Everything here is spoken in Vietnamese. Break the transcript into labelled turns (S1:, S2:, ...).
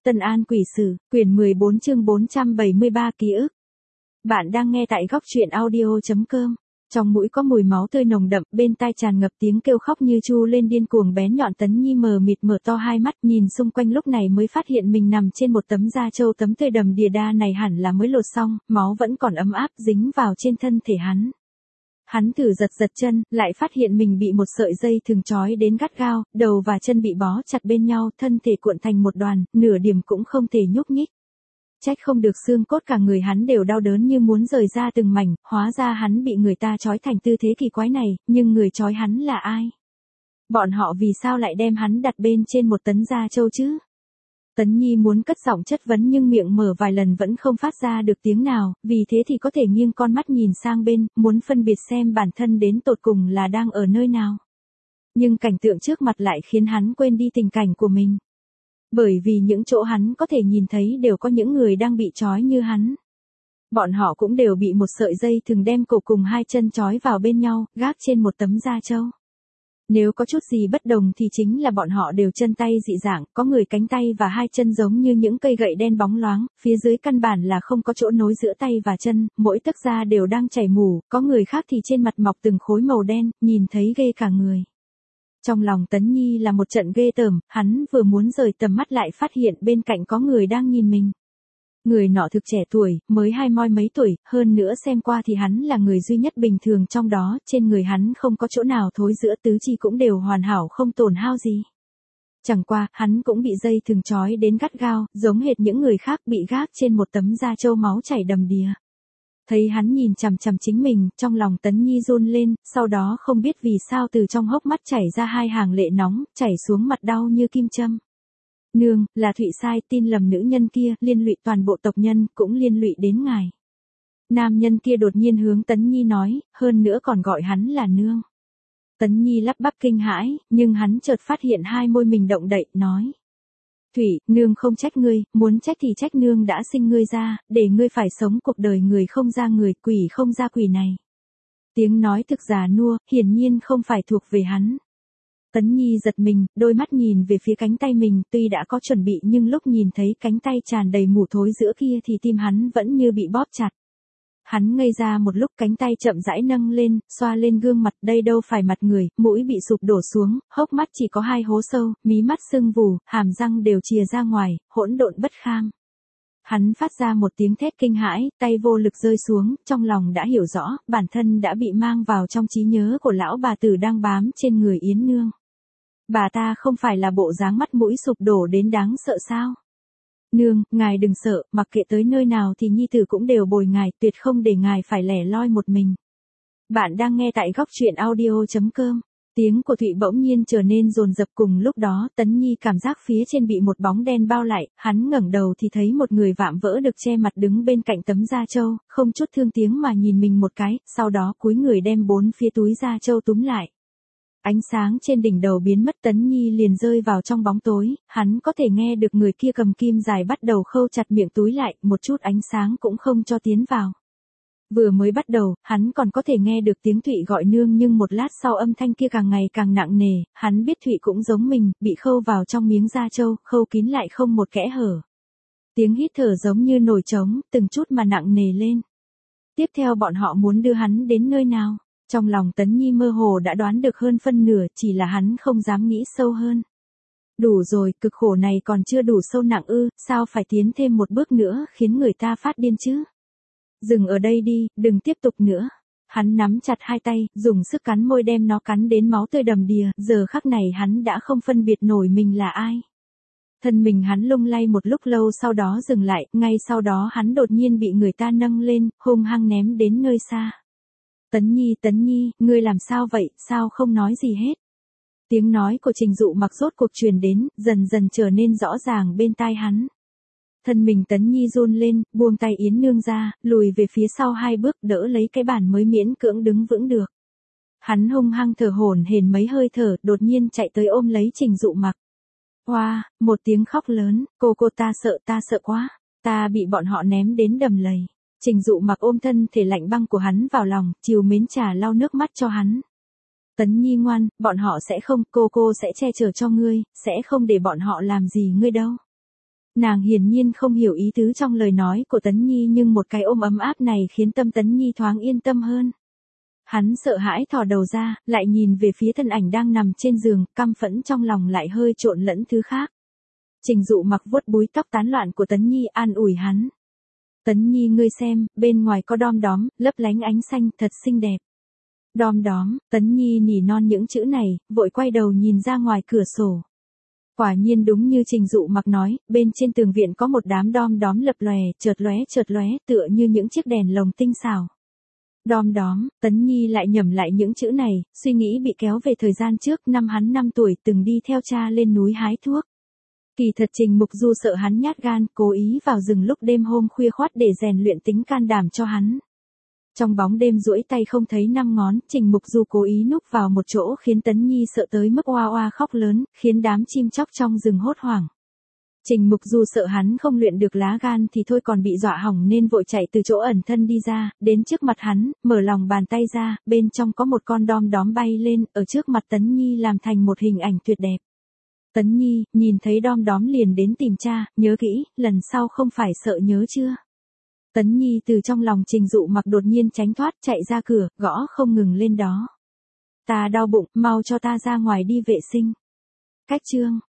S1: Tân An Quỷ Sử, quyển 14 chương 473 ký ức. Bạn đang nghe tại góc truyện audio.com. Trong mũi có mùi máu tươi nồng đậm, bên tai tràn ngập tiếng kêu khóc như tru lên điên cuồng bén nhọn. Tấn Nhi mờ mịt mở to hai mắt, nhìn xung quanh lúc này mới phát hiện mình nằm trên một tấm da trâu. Tấm tươi đầm đìa đa này hẳn là mới lột xong, máu vẫn còn ấm áp dính vào trên thân thể hắn. Hắn thử giật chân, lại phát hiện mình bị một sợi dây thừng trói đến gắt gao, đầu và chân bị bó chặt bên nhau, thân thể cuộn thành một đoàn, nửa điểm cũng không thể nhúc nhích. Trách không được xương cốt cả người hắn đều đau đớn như muốn rời ra từng mảnh, hóa ra hắn bị người ta trói thành tư thế kỳ quái này, nhưng người trói hắn là ai? Bọn họ vì sao lại đem hắn đặt bên trên một tấn da trâu chứ? Tấn Nhi muốn cất giọng chất vấn nhưng miệng mở vài lần vẫn không phát ra được tiếng nào, vì thế thì có thể nghiêng con mắt nhìn sang bên, muốn phân biệt xem bản thân đến tột cùng là đang ở nơi nào. Nhưng cảnh tượng trước mặt lại khiến hắn quên đi tình cảnh của mình. Bởi vì những chỗ hắn có thể nhìn thấy đều có những người đang bị trói như hắn. Bọn họ cũng đều bị một sợi dây thừng đem cổ cùng hai chân trói vào bên nhau, gác trên một tấm da trâu. Nếu có chút gì bất đồng thì chính là bọn họ đều chân tay dị dạng, có người cánh tay và hai chân giống như những cây gậy đen bóng loáng, phía dưới căn bản là không có chỗ nối giữa tay và chân, mỗi tấc da đều đang chảy mủ, có người khác thì trên mặt mọc từng khối màu đen, nhìn thấy ghê cả người. Trong lòng Tấn Nhi là một trận ghê tởm, hắn vừa muốn rời tầm mắt lại phát hiện bên cạnh có người đang nhìn mình. Người nọ thực trẻ tuổi, mới mấy tuổi, hơn nữa xem qua thì hắn là người duy nhất bình thường trong đó, trên người hắn không có chỗ nào thối giữa, tứ chi cũng đều hoàn hảo không tổn hao gì. Chẳng qua, hắn cũng bị dây thừng trói đến gắt gao, giống hệt những người khác bị gác trên một tấm da trâu máu chảy đầm đìa. Thấy hắn nhìn chằm chằm chính mình, trong lòng Tấn Nhi run lên, sau đó không biết vì sao từ trong hốc mắt chảy ra hai hàng lệ nóng, chảy xuống mặt đau như kim châm. Nương, là Thụy sai, tin lầm nữ nhân kia, liên lụy toàn bộ tộc nhân, cũng liên lụy đến ngài. Nam nhân kia đột nhiên hướng Tấn Nhi nói, hơn nữa còn gọi hắn là nương. Tấn Nhi lắp bắp kinh hãi, nhưng hắn chợt phát hiện hai môi mình động đậy, nói. Thủy, nương không trách ngươi, muốn trách thì trách nương đã sinh ngươi ra, để ngươi phải sống cuộc đời người không ra người, quỷ không ra quỷ này. Tiếng nói thực già nua, hiển nhiên không phải thuộc về hắn. Tấn Nhi giật mình, đôi mắt nhìn về phía cánh tay mình, tuy đã có chuẩn bị nhưng lúc nhìn thấy cánh tay tràn đầy mủ thối giữa kia thì tim hắn vẫn như bị bóp chặt. Hắn ngây ra một lúc, cánh tay chậm rãi nâng lên, xoa lên gương mặt, đây đâu phải mặt người, mũi bị sụp đổ xuống, hốc mắt chỉ có hai hố sâu, mí mắt sưng vù, hàm răng đều chìa ra ngoài, hỗn độn bất kham. Hắn phát ra một tiếng thét kinh hãi, tay vô lực rơi xuống, trong lòng đã hiểu rõ, bản thân đã bị mang vào trong trí nhớ của lão bà tử đang bám trên người Yến Nương. Bà ta không phải là bộ dáng mắt mũi sụp đổ đến đáng sợ sao? Nương, ngài đừng sợ, mặc kệ tới nơi nào thì nhi tử cũng đều bồi ngài, tuyệt không để ngài phải lẻ loi một mình. Bạn đang nghe tại góc truyện audio.com. Tiếng của Thụy bỗng nhiên trở nên dồn dập, cùng lúc đó, Tấn Nhi cảm giác phía trên bị một bóng đen bao lại, hắn ngẩng đầu thì thấy một người vạm vỡ được che mặt đứng bên cạnh tấm da trâu, không chút thương tiếng mà nhìn mình một cái, sau đó cúi người đem bốn phía túi da trâu túm lại. Ánh sáng trên đỉnh đầu biến mất, Tấn Nhi liền rơi vào trong bóng tối, hắn có thể nghe được người kia cầm kim dài bắt đầu khâu chặt miệng túi lại, một chút ánh sáng cũng không cho tiến vào. Vừa mới bắt đầu, hắn còn có thể nghe được tiếng Thụy gọi nương, nhưng một lát sau âm thanh kia càng ngày càng nặng nề, hắn biết Thụy cũng giống mình, bị khâu vào trong miếng da trâu, khâu kín lại không một kẽ hở. Tiếng hít thở giống như nổi trống, từng chút mà nặng nề lên. Tiếp theo bọn họ muốn đưa hắn đến nơi nào? Trong lòng Tấn Nhi mơ hồ đã đoán được hơn phân nửa, chỉ là hắn không dám nghĩ sâu hơn. Đủ rồi, cực khổ này còn chưa đủ sâu nặng ư, sao phải tiến thêm một bước nữa, khiến người ta phát điên chứ? Dừng ở đây đi, đừng tiếp tục nữa. Hắn nắm chặt hai tay, dùng sức cắn môi đem nó cắn đến máu tươi đầm đìa, giờ khắc này hắn đã không phân biệt nổi mình là ai. Thân mình hắn lung lay một lúc lâu sau đó dừng lại, ngay sau đó hắn đột nhiên bị người ta nâng lên, hung hăng ném đến nơi xa. Tấn Nhi, ngươi làm sao vậy, sao không nói gì hết? Tiếng nói của Trình Dụ Mặc rốt cuộc truyền đến, dần dần trở nên rõ ràng bên tai hắn. Thân mình Tấn Nhi run lên, buông tay Yến Nương ra, lùi về phía sau hai bước, đỡ lấy cái bàn mới miễn cưỡng đứng vững được. Hắn hung hăng thở hổn hển mấy hơi thở, đột nhiên chạy tới ôm lấy Trình Dụ Mặc. Hoa, một tiếng khóc lớn, cô ta sợ quá, ta bị bọn họ ném đến đầm lầy. Trình Dụ Mặc ôm thân thể lạnh băng của hắn vào lòng, chiều mến trà lau nước mắt cho hắn. Tấn Nhi ngoan, bọn họ sẽ không, cô sẽ che chở cho ngươi, sẽ không để bọn họ làm gì ngươi đâu. Nàng hiển nhiên không hiểu ý tứ trong lời nói của Tấn Nhi nhưng một cái ôm ấm áp này khiến tâm Tấn Nhi thoáng yên tâm hơn. Hắn sợ hãi thò đầu ra, lại nhìn về phía thân ảnh đang nằm trên giường, căm phẫn trong lòng lại hơi trộn lẫn thứ khác. Trình Dụ Mặc vuốt búi tóc tán loạn của Tấn Nhi an ủi hắn. Tấn Nhi ngươi xem, bên ngoài có đom đóm, lấp lánh ánh xanh, thật xinh đẹp. Đom đóm, Tấn Nhi nỉ non những chữ này, vội quay đầu nhìn ra ngoài cửa sổ. Quả nhiên đúng như Trình Dụ Mặc nói, bên trên tường viện có một đám đom đóm lập lòe, chợt lóe, tựa như những chiếc đèn lồng tinh xảo. Đom đóm, Tấn Nhi lại nhẩm lại những chữ này, suy nghĩ bị kéo về thời gian trước, năm hắn 5 tuổi từng đi theo cha lên núi hái thuốc. Kỳ thật Trình Mục Du sợ hắn nhát gan, cố ý vào rừng lúc đêm hôm khuya khoắt để rèn luyện tính can đảm cho hắn. Trong bóng đêm duỗi tay không thấy 5 ngón, Trình Mục Du cố ý núp vào một chỗ khiến Tấn Nhi sợ tới mức oa oa khóc lớn, khiến đám chim chóc trong rừng hốt hoảng. Trình Mục Du sợ hắn không luyện được lá gan thì thôi còn bị dọa hỏng nên vội chạy từ chỗ ẩn thân đi ra, đến trước mặt hắn, mở lòng bàn tay ra, bên trong có một con đom đóm bay lên, ở trước mặt Tấn Nhi làm thành một hình ảnh tuyệt đẹp. Tấn Nhi, nhìn thấy đom đóm liền đến tìm cha, nhớ kỹ, lần sau không phải sợ nhớ chưa? Tấn Nhi từ trong lòng Trình Dụ Mặc đột nhiên tránh thoát chạy ra cửa, gõ không ngừng lên đó. Ta đau bụng, mau cho ta ra ngoài đi vệ sinh. Cách chương